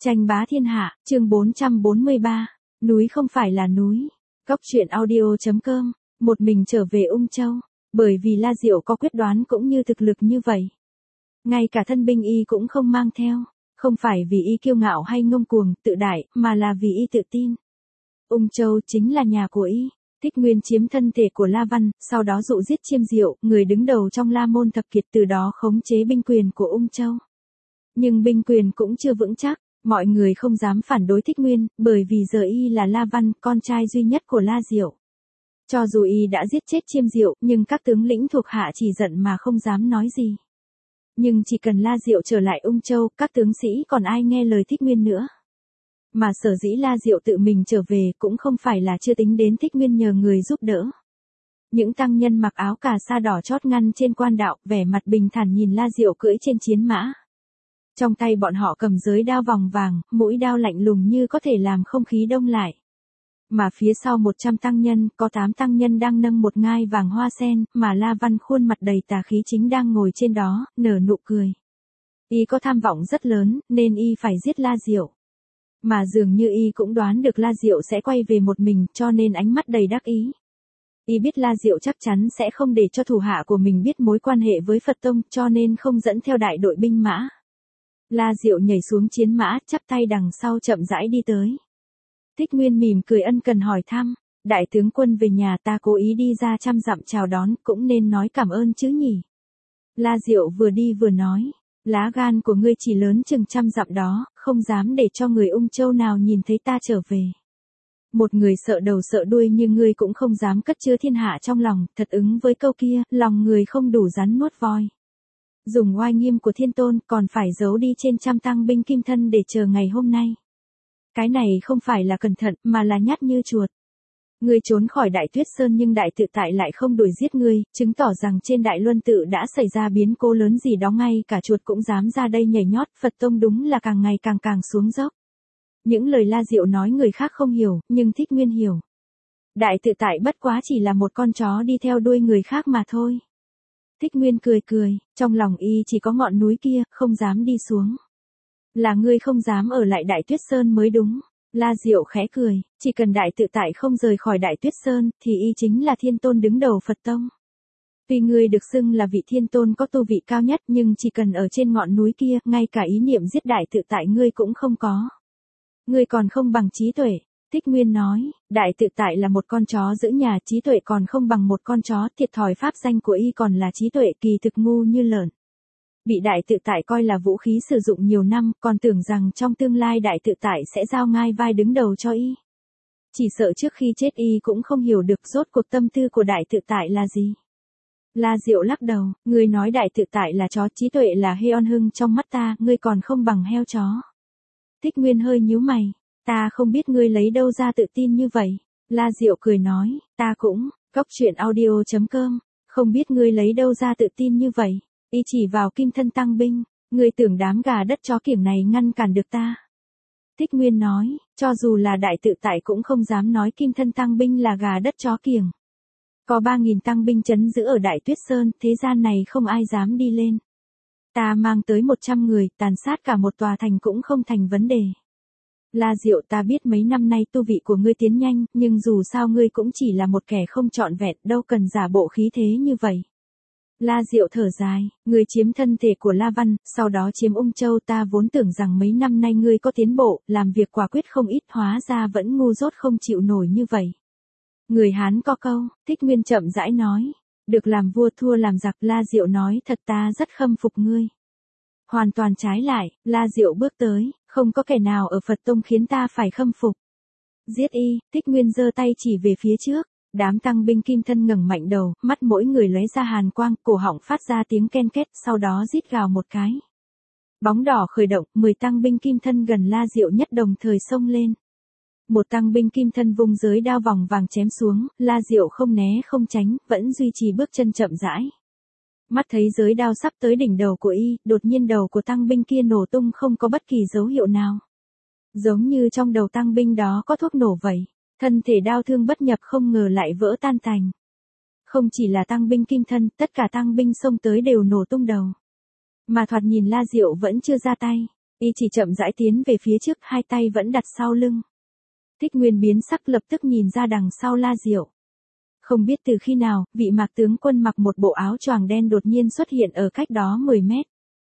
Tranh bá thiên hạ, chương 443, núi không phải là núi. Cóc truyện audio.com, một mình trở về Ung Châu, bởi vì La Diệu có quyết đoán cũng như thực lực như vậy. Ngay cả thân binh y cũng không mang theo, không phải vì y kiêu ngạo hay ngông cuồng, tự đại, mà là vì y tự tin. Ung Châu chính là nhà của y. Thích Nguyên chiếm thân thể của La Văn, sau đó dụ giết Chiêm Diệu, người đứng đầu trong La Môn thập kiệt, từ đó khống chế binh quyền của Ung Châu. Nhưng binh quyền cũng chưa vững chắc, mọi người không dám phản đối Thích Nguyên, bởi vì giờ y là La Văn, con trai duy nhất của La Diệu. Cho dù y đã giết chết Chiêm Diệu, nhưng các tướng lĩnh thuộc hạ chỉ giận mà không dám nói gì. Nhưng chỉ cần La Diệu trở lại Ung Châu, các tướng sĩ còn ai nghe lời Thích Nguyên nữa. Mà sở dĩ La Diệu tự mình trở về cũng không phải là chưa tính đến Thích Nguyên nhờ người giúp đỡ. Những tăng nhân mặc áo cà sa đỏ chót ngăn trên quan đạo, vẻ mặt bình thản nhìn La Diệu cưỡi trên chiến mã. Trong tay bọn họ cầm giới đao vòng vàng, mũi đao lạnh lùng như có thể làm không khí đông lại. Mà phía sau 100 tăng nhân, có 8 tăng nhân đang nâng một ngai vàng hoa sen, mà La Văn khuôn mặt đầy tà khí chính đang ngồi trên đó, nở nụ cười. Y có tham vọng rất lớn, nên y phải giết La Diệu. Mà dường như y cũng đoán được La Diệu sẽ quay về một mình, cho nên ánh mắt đầy đắc ý. Y biết La Diệu chắc chắn sẽ không để cho thủ hạ của mình biết mối quan hệ với Phật Tông, cho nên không dẫn theo đại đội binh mã. La Diệu nhảy xuống chiến mã, chắp tay đằng sau chậm rãi đi tới. Thích Nguyên mỉm cười ân cần hỏi thăm, đại tướng quân về nhà, ta cố ý đi ra 100 dặm chào đón, cũng nên nói cảm ơn chứ nhỉ. La Diệu vừa đi vừa nói, lá gan của ngươi chỉ lớn chừng 100 dặm đó, không dám để cho người Ung Châu nào nhìn thấy ta trở về. Một người sợ đầu sợ đuôi như ngươi cũng không dám cất chứa thiên hạ trong lòng, thật ứng với câu kia, lòng người không đủ rắn nuốt voi. Dùng oai nghiêm của Thiên Tôn còn phải giấu đi trên 100 tăng binh kim thân để chờ ngày hôm nay. Cái này không phải là cẩn thận, mà là nhát như chuột. Ngươi trốn khỏi Đại Tuyết Sơn nhưng Đại Tự Tại lại không đuổi giết ngươi, chứng tỏ rằng trên Đại Luân Tự đã xảy ra biến cố lớn gì đó, ngay cả chuột cũng dám ra đây nhảy nhót. Phật Tông đúng là càng ngày càng xuống dốc. Những lời La Diệu nói người khác không hiểu, nhưng Thích Nguyên hiểu. Đại Tự Tại bất quá chỉ là một con chó đi theo đuôi người khác mà thôi. Thích Nguyên cười, trong lòng y chỉ có ngọn núi kia, không dám đi xuống. Là ngươi không dám ở lại Đại Tuyết Sơn mới đúng. La Diệu khẽ cười, chỉ cần Đại Tự Tại không rời khỏi Đại Tuyết Sơn, thì y chính là Thiên Tôn đứng đầu Phật Tông. Tuy ngươi được xưng là vị Thiên Tôn có tu vị cao nhất, nhưng chỉ cần ở trên ngọn núi kia, ngay cả ý niệm giết Đại Tự Tại ngươi cũng không có. Ngươi còn không bằng trí tuệ. Thích Nguyên nói, Đại Tự Tại là một con chó giữ nhà, trí tuệ còn không bằng một con chó, thiệt thòi pháp danh của y còn là trí tuệ, kỳ thực ngu như lợn. Bị Đại Tự Tại coi là vũ khí sử dụng nhiều năm, còn tưởng rằng trong tương lai Đại Tự Tại sẽ giao ngai vai đứng đầu cho y. Chỉ sợ trước khi chết y cũng không hiểu được rốt cuộc tâm tư của Đại Tự Tại là gì. La Diệu lắc đầu, ngươi nói Đại Tự Tại là chó, trí tuệ là Heon Hưng trong mắt ta, ngươi còn không bằng heo chó. Thích Nguyên hơi nhíu mày. Ta không biết ngươi lấy đâu ra tự tin như vậy. La Diệu cười nói, ta cũng, cóc truyện audio.com, không biết ngươi lấy đâu ra tự tin như vậy. Y chỉ vào kim thân tăng binh, ngươi tưởng đám gà đất chó kiểng này ngăn cản được ta. Thích Nguyên nói, cho dù là Đại Tự Tại cũng không dám nói kim thân tăng binh là gà đất chó kiểng. Có 3.000 tăng binh trấn giữ ở Đại Tuyết Sơn, thế gian này không ai dám đi lên. Ta mang tới 100 người, tàn sát cả một tòa thành cũng không thành vấn đề. La Diệu, ta biết mấy năm nay tu vị của ngươi tiến nhanh, nhưng dù sao ngươi cũng chỉ là một kẻ không trọn vẹn, đâu cần giả bộ khí thế như vậy. La Diệu thở dài, ngươi chiếm thân thể của La Văn, sau đó chiếm Ung Châu, ta vốn tưởng rằng mấy năm nay ngươi có tiến bộ, làm việc quả quyết không ít, hóa ra vẫn ngu dốt không chịu nổi như vậy. Người Hán có câu, Thích Nguyên chậm rãi nói, được làm vua thua làm giặc. La Diệu nói, thật ta rất khâm phục ngươi. Hoàn toàn trái lại, La Diệu bước tới, không có kẻ nào ở Phật Tông khiến ta phải khâm phục. Giết y. Thích Nguyên giơ tay chỉ về phía trước, đám tăng binh kim thân ngẩng mạnh đầu, mắt mỗi người lóe ra hàn quang, cổ họng phát ra tiếng ken két, sau đó rít gào một cái. Bóng đỏ khởi động, 10 tăng binh kim thân gần La Diệu nhất đồng thời xông lên. Một tăng binh kim thân vung giới đao vòng vàng chém xuống, La Diệu không né không tránh, vẫn duy trì bước chân chậm rãi. Mắt thấy giới đao sắp tới đỉnh đầu của y, đột nhiên đầu của tăng binh kia nổ tung không có bất kỳ dấu hiệu nào. Giống như trong đầu tăng binh đó có thuốc nổ vậy, thân thể đao thương bất nhập không ngờ lại vỡ tan tành. Không chỉ là tăng binh kim thân, tất cả tăng binh xông tới đều nổ tung đầu. Mà thoạt nhìn La Diệu vẫn chưa ra tay. Y chỉ chậm rãi tiến về phía trước, hai tay vẫn đặt sau lưng. Thích Nguyên biến sắc, lập tức nhìn ra đằng sau La Diệu. Không biết từ khi nào, vị Mạc tướng quân mặc một bộ áo choàng đen đột nhiên xuất hiện ở cách đó 10 mét.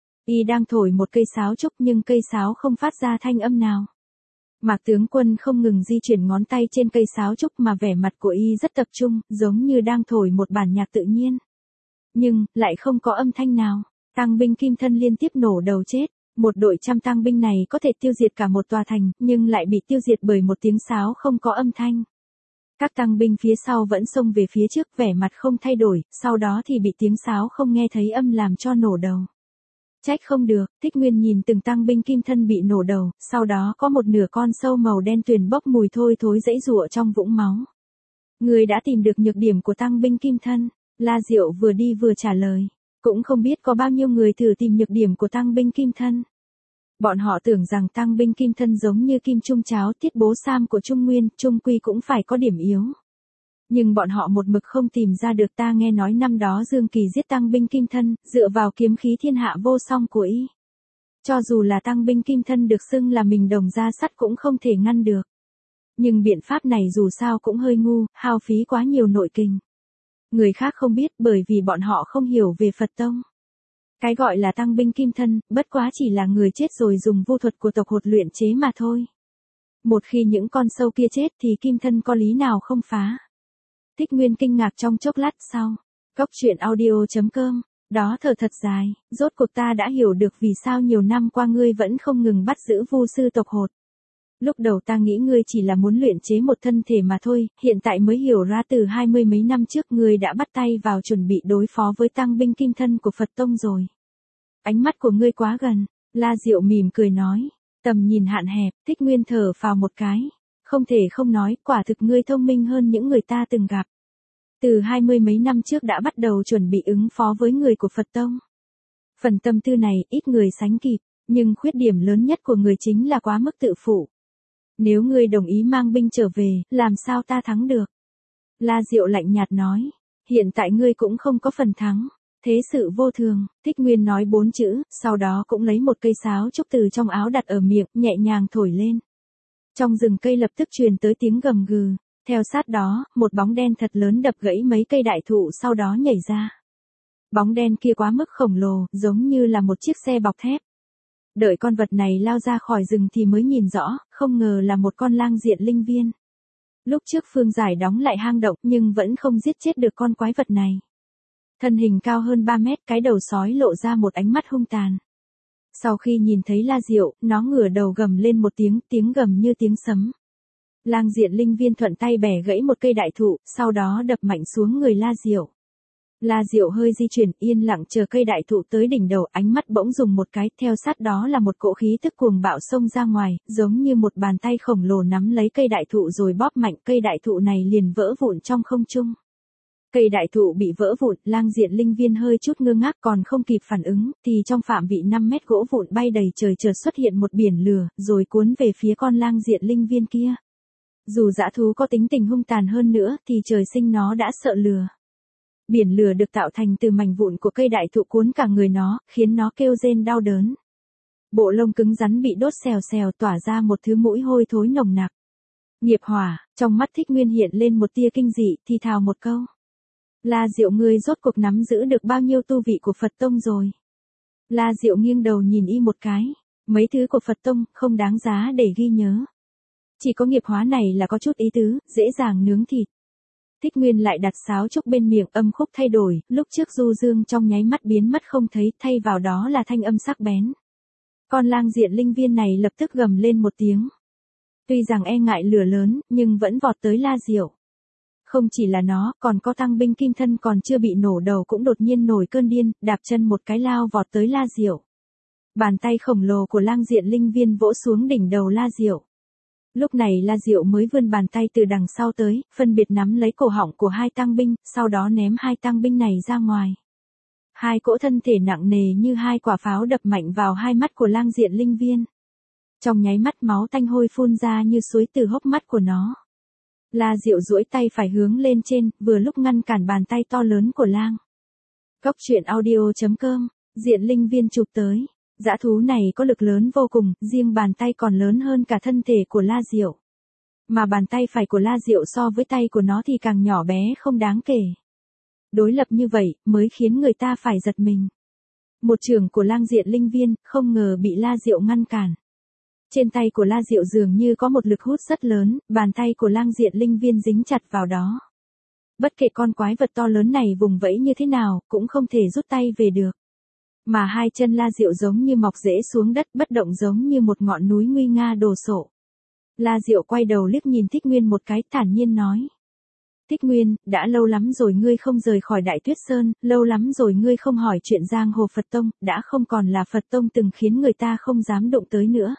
Y đang thổi một cây sáo trúc nhưng cây sáo không phát ra thanh âm nào. Mạc tướng quân không ngừng di chuyển ngón tay trên cây sáo trúc mà vẻ mặt của Y rất tập trung, giống như đang thổi một bản nhạc tự nhiên. Nhưng, lại không có âm thanh nào. Tang binh Kim Thân liên tiếp nổ đầu chết. Một đội trăm tang binh này có thể tiêu diệt cả một tòa thành, nhưng lại bị tiêu diệt bởi một tiếng sáo không có âm thanh. Các tang binh phía sau vẫn xông về phía trước, vẻ mặt không thay đổi, sau đó thì bị tiếng sáo không nghe thấy âm làm cho nổ đầu. Trách không được, Thích Nguyên nhìn từng tang binh Kim Thân bị nổ đầu, sau đó có một nửa con sâu màu đen tuyền bốc mùi thôi thối giãy giụa trong vũng máu. Người đã tìm được nhược điểm của tang binh Kim Thân, La Diệu vừa đi vừa trả lời. Cũng không biết có bao nhiêu người thử tìm nhược điểm của tang binh Kim Thân. Bọn họ tưởng rằng tang binh Kim Thân giống như Kim Trung Cháo, Tiết Bố Sam của Trung Nguyên, trung quy cũng phải có điểm yếu. Nhưng bọn họ một mực không tìm ra được. Ta nghe nói năm đó Dương Kỳ giết tang binh Kim Thân, dựa vào kiếm khí thiên hạ vô song của Y. Cho dù là tang binh Kim Thân được xưng là mình đồng ra sắt cũng không thể ngăn được. Nhưng biện pháp này dù sao cũng hơi ngu, hao phí quá nhiều nội kình. Người khác không biết bởi vì bọn họ không hiểu về Phật Tông. Cái gọi là tang binh Kim Thân, bất quá chỉ là người chết rồi dùng vu thuật của tộc hột luyện chế mà thôi. Một khi những con sâu kia chết thì Kim Thân có lý nào không phá. Thích Nguyên kinh ngạc trong chốc lát sau. Cốc truyện audio.com, đó thở thật dài, rốt cuộc ta đã hiểu được vì sao nhiều năm qua ngươi vẫn không ngừng bắt giữ vu sư tộc hột. Lúc đầu ta nghĩ ngươi chỉ là muốn luyện chế một thân thể mà thôi, hiện tại mới hiểu ra từ 20 mấy năm trước ngươi đã bắt tay vào chuẩn bị đối phó với tang binh Kim Thân của Phật Tông rồi. Ánh mắt của ngươi quá gần, La Diệu mỉm cười nói, tầm nhìn hạn hẹp. Thích Nguyên thở phào một cái, không thể không nói, quả thực ngươi thông minh hơn những người ta từng gặp. Từ 20 mấy năm trước đã bắt đầu chuẩn bị ứng phó với người của Phật Tông. Phần tâm tư này ít người sánh kịp, nhưng khuyết điểm lớn nhất của người chính là quá mức tự phụ. Nếu ngươi đồng ý mang binh trở về, làm sao ta thắng được? La Diệu lạnh nhạt nói, hiện tại ngươi cũng không có phần thắng. Thế sự vô thường. Thích Nguyên nói 4 chữ, sau đó cũng lấy một cây sáo trúc từ trong áo đặt ở miệng, nhẹ nhàng thổi lên. Trong rừng cây lập tức truyền tới tiếng gầm gừ. Theo sát đó, một bóng đen thật lớn đập gãy mấy cây đại thụ sau đó nhảy ra. Bóng đen kia quá mức khổng lồ, giống như là một chiếc xe bọc thép. Đợi con vật này lao ra khỏi rừng thì mới nhìn rõ, không ngờ là một con lang diện linh viên. Lúc trước Phương Giải đóng lại hang động nhưng vẫn không giết chết được con quái vật này. Thân hình cao hơn 3 mét, cái đầu sói lộ ra một ánh mắt hung tàn. Sau khi nhìn thấy La Diệu, nó ngửa đầu gầm lên một tiếng gầm như tiếng sấm. Lang diện linh viên thuận tay bẻ gãy một cây đại thụ, sau đó đập mạnh xuống người La Diệu. La Diệu hơi di chuyển, yên lặng chờ cây đại thụ tới đỉnh đầu, ánh mắt bỗng dùng một cái, theo sát đó là một cỗ khí tức cuồng bạo xông ra ngoài, giống như một bàn tay khổng lồ nắm lấy cây đại thụ rồi bóp mạnh, cây đại thụ này liền vỡ vụn trong không trung. Cây đại thụ bị vỡ vụn, lang diện linh viên hơi chút ngơ ngác còn không kịp phản ứng, thì trong phạm vị 5 mét gỗ vụn bay đầy trời chợt xuất hiện một biển lửa, rồi cuốn về phía con lang diện linh viên kia. Dù dã thú có tính tình hung tàn hơn nữa, thì trời sinh nó đã sợ lửa. Biển lửa được tạo thành từ mảnh vụn của cây đại thụ cuốn cả người nó, khiến nó kêu rên đau đớn. Bộ lông cứng rắn bị đốt xèo xèo tỏa ra một thứ mũi hôi thối nồng nặc. Nghiệp hỏa, trong mắt Thích Nguyên hiện lên một tia kinh dị, thì thào một câu. La Diệu ngươi rốt cuộc nắm giữ được bao nhiêu tu vị của Phật Tông rồi? La Diệu nghiêng đầu nhìn y một cái. Mấy thứ của Phật Tông, không đáng giá để ghi nhớ. Chỉ có nghiệp hóa này là có chút ý tứ, dễ dàng nướng thịt. Thích Nguyên lại đặt sáo trúc bên miệng, âm khúc thay đổi, lúc trước du dương trong nháy mắt biến mất không thấy, thay vào đó là thanh âm sắc bén. Con lang diện linh viên này lập tức gầm lên một tiếng. Tuy rằng e ngại lửa lớn, nhưng vẫn vọt tới La Diệu. Không chỉ là nó, còn có tang binh Kim Thân còn chưa bị nổ đầu cũng đột nhiên nổi cơn điên, đạp chân một cái lao vọt tới La Diệu. Bàn tay khổng lồ của lang diện linh viên vỗ xuống đỉnh đầu La Diệu. Lúc này La Diệu mới vươn bàn tay từ đằng sau tới, phân biệt nắm lấy cổ họng của hai tang binh, sau đó ném hai tang binh này ra ngoài. Hai cỗ thân thể nặng nề như hai quả pháo đập mạnh vào hai mắt của lang diện linh viên. Trong nháy mắt máu tanh hôi phun ra như suối từ hốc mắt của nó. La Diệu duỗi tay phải hướng lên trên, vừa lúc ngăn cản bàn tay to lớn của lang. Cốc truyện audio.com, diện linh viên chụp tới. Dã thú này có lực lớn vô cùng, riêng bàn tay còn lớn hơn cả thân thể của La Diệu. Mà bàn tay phải của La Diệu so với tay của nó thì càng nhỏ bé không đáng kể. Đối lập như vậy, mới khiến người ta phải giật mình. Một chưởng của Lang Diện Linh Viên, không ngờ bị La Diệu ngăn cản. Trên tay của La Diệu dường như có một lực hút rất lớn, bàn tay của Lang Diện Linh Viên dính chặt vào đó. Bất kể con quái vật to lớn này vùng vẫy như thế nào, cũng không thể rút tay về được. Mà hai chân La Diệu giống như mọc rễ xuống đất, bất động giống như một ngọn núi nguy nga đổ sộ. La Diệu quay đầu liếc nhìn Thích Nguyên một cái, thản nhiên nói. Thích Nguyên, đã lâu lắm rồi ngươi không rời khỏi Đại Tuyết Sơn, lâu lắm rồi ngươi không hỏi chuyện giang hồ Phật Tông, đã không còn là Phật Tông từng khiến người ta không dám đụng tới nữa.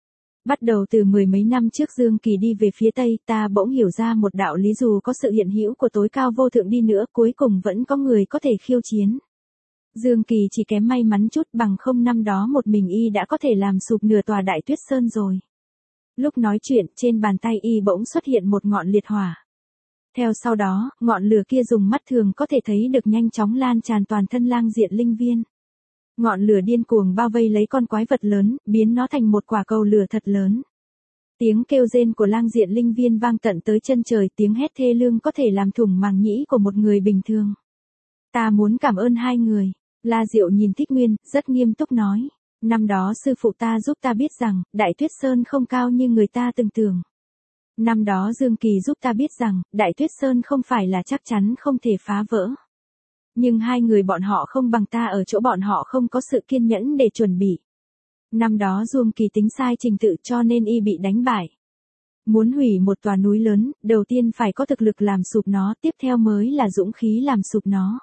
Bắt đầu từ mười mấy năm trước Dương Kỳ đi về phía Tây, ta bỗng hiểu ra một đạo lý, dù có sự hiện hữu của tối cao vô thượng đi nữa, cuối cùng vẫn có người có thể khiêu chiến. Dương Kỳ chỉ kém may mắn chút, bằng không năm đó một mình y đã có thể làm sụp nửa tòa Đại Tuyết Sơn rồi. Lúc nói chuyện, trên bàn tay y bỗng xuất hiện một ngọn liệt hỏa. Theo sau đó, ngọn lửa kia dùng mắt thường có thể thấy được nhanh chóng lan tràn toàn thân Lang Diện Linh Viên. Ngọn lửa điên cuồng bao vây lấy con quái vật lớn, biến nó thành một quả cầu lửa thật lớn. Tiếng kêu rên của Lang Diện Linh Viên vang tận tới chân trời, tiếng hét thê lương có thể làm thủng màng nhĩ của một người bình thường. Ta muốn cảm ơn hai người. La Diệu nhìn Thích Nguyên, rất nghiêm túc nói. Năm đó sư phụ ta giúp ta biết rằng, Đại Tuyết Sơn không cao như người ta từng tưởng. Năm đó Dương Kỳ giúp ta biết rằng, Đại Tuyết Sơn không phải là chắc chắn không thể phá vỡ. Nhưng hai người bọn họ không bằng ta ở chỗ bọn họ không có sự kiên nhẫn để chuẩn bị. Năm đó Dương Kỳ tính sai trình tự cho nên y bị đánh bại. Muốn hủy một tòa núi lớn, đầu tiên phải có thực lực làm sụp nó, tiếp theo mới là dũng khí làm sụp nó.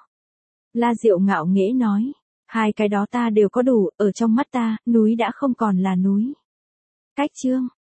La Diệu ngạo nghễ nói, hai cái đó ta đều có đủ, ở trong mắt ta, núi đã không còn là núi. Cách chương